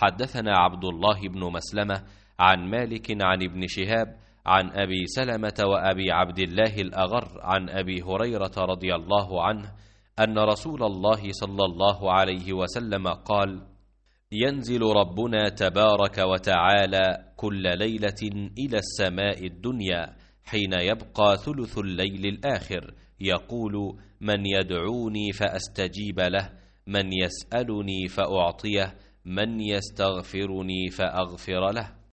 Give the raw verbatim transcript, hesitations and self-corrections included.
حدثنا عبد الله بن مسلمة عن مالك عن ابن شهاب عن أبي سلمة وأبي عبد الله الأغر عن أبي هريرة رضي الله عنه أن رسول الله صلى الله عليه وسلم قال: ينزل ربنا تبارك وتعالى كل ليلة إلى السماء الدنيا حين يبقى ثلث الليل الآخر، يقول: من يدعوني فأستجيب له، من يسألني فأعطيه، من يستغفرني فأغفر له.